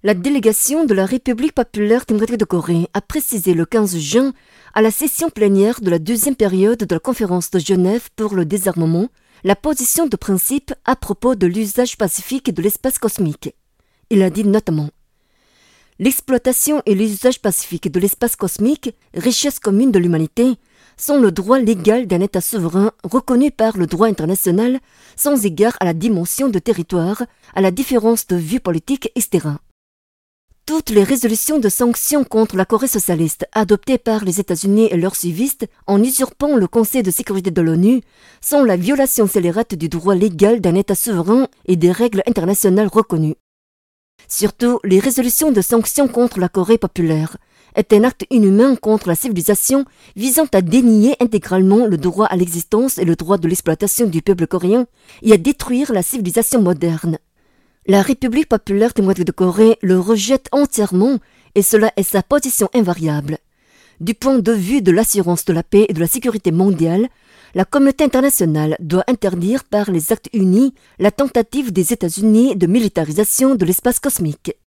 La délégation de la République populaire démocratique de Corée a précisé le 15 juin, à la session plénière de la deuxième période de la conférence de Genève pour le désarmement, la position de principe à propos de l'usage pacifique de l'espace cosmique. Il a dit notamment: l'exploitation et l'usage pacifique de l'espace cosmique, richesse commune de l'humanité, sont le droit légal d'un État souverain reconnu par le droit international sans égard à la dimension de territoire, à la différence de vue politique, etc. Toutes les résolutions de sanctions contre la Corée socialiste adoptées par les États-Unis et leurs suivistes en usurpant le Conseil de sécurité de l'ONU sont la violation scélérate du droit légal d'un État souverain et des règles internationales reconnues. Surtout, les résolutions de sanctions contre la Corée populaire est un acte inhumain contre la civilisation visant à dénier intégralement le droit à l'existence et le droit de l'exploitation du peuple coréen et à détruire la civilisation moderne. La République populaire démocratique de Corée le rejette entièrement et cela est sa position invariable. Du point de vue de l'assurance de la paix et de la sécurité mondiale, la communauté internationale doit interdire par les actes unis la tentative des États-Unis de militarisation de l'espace cosmique.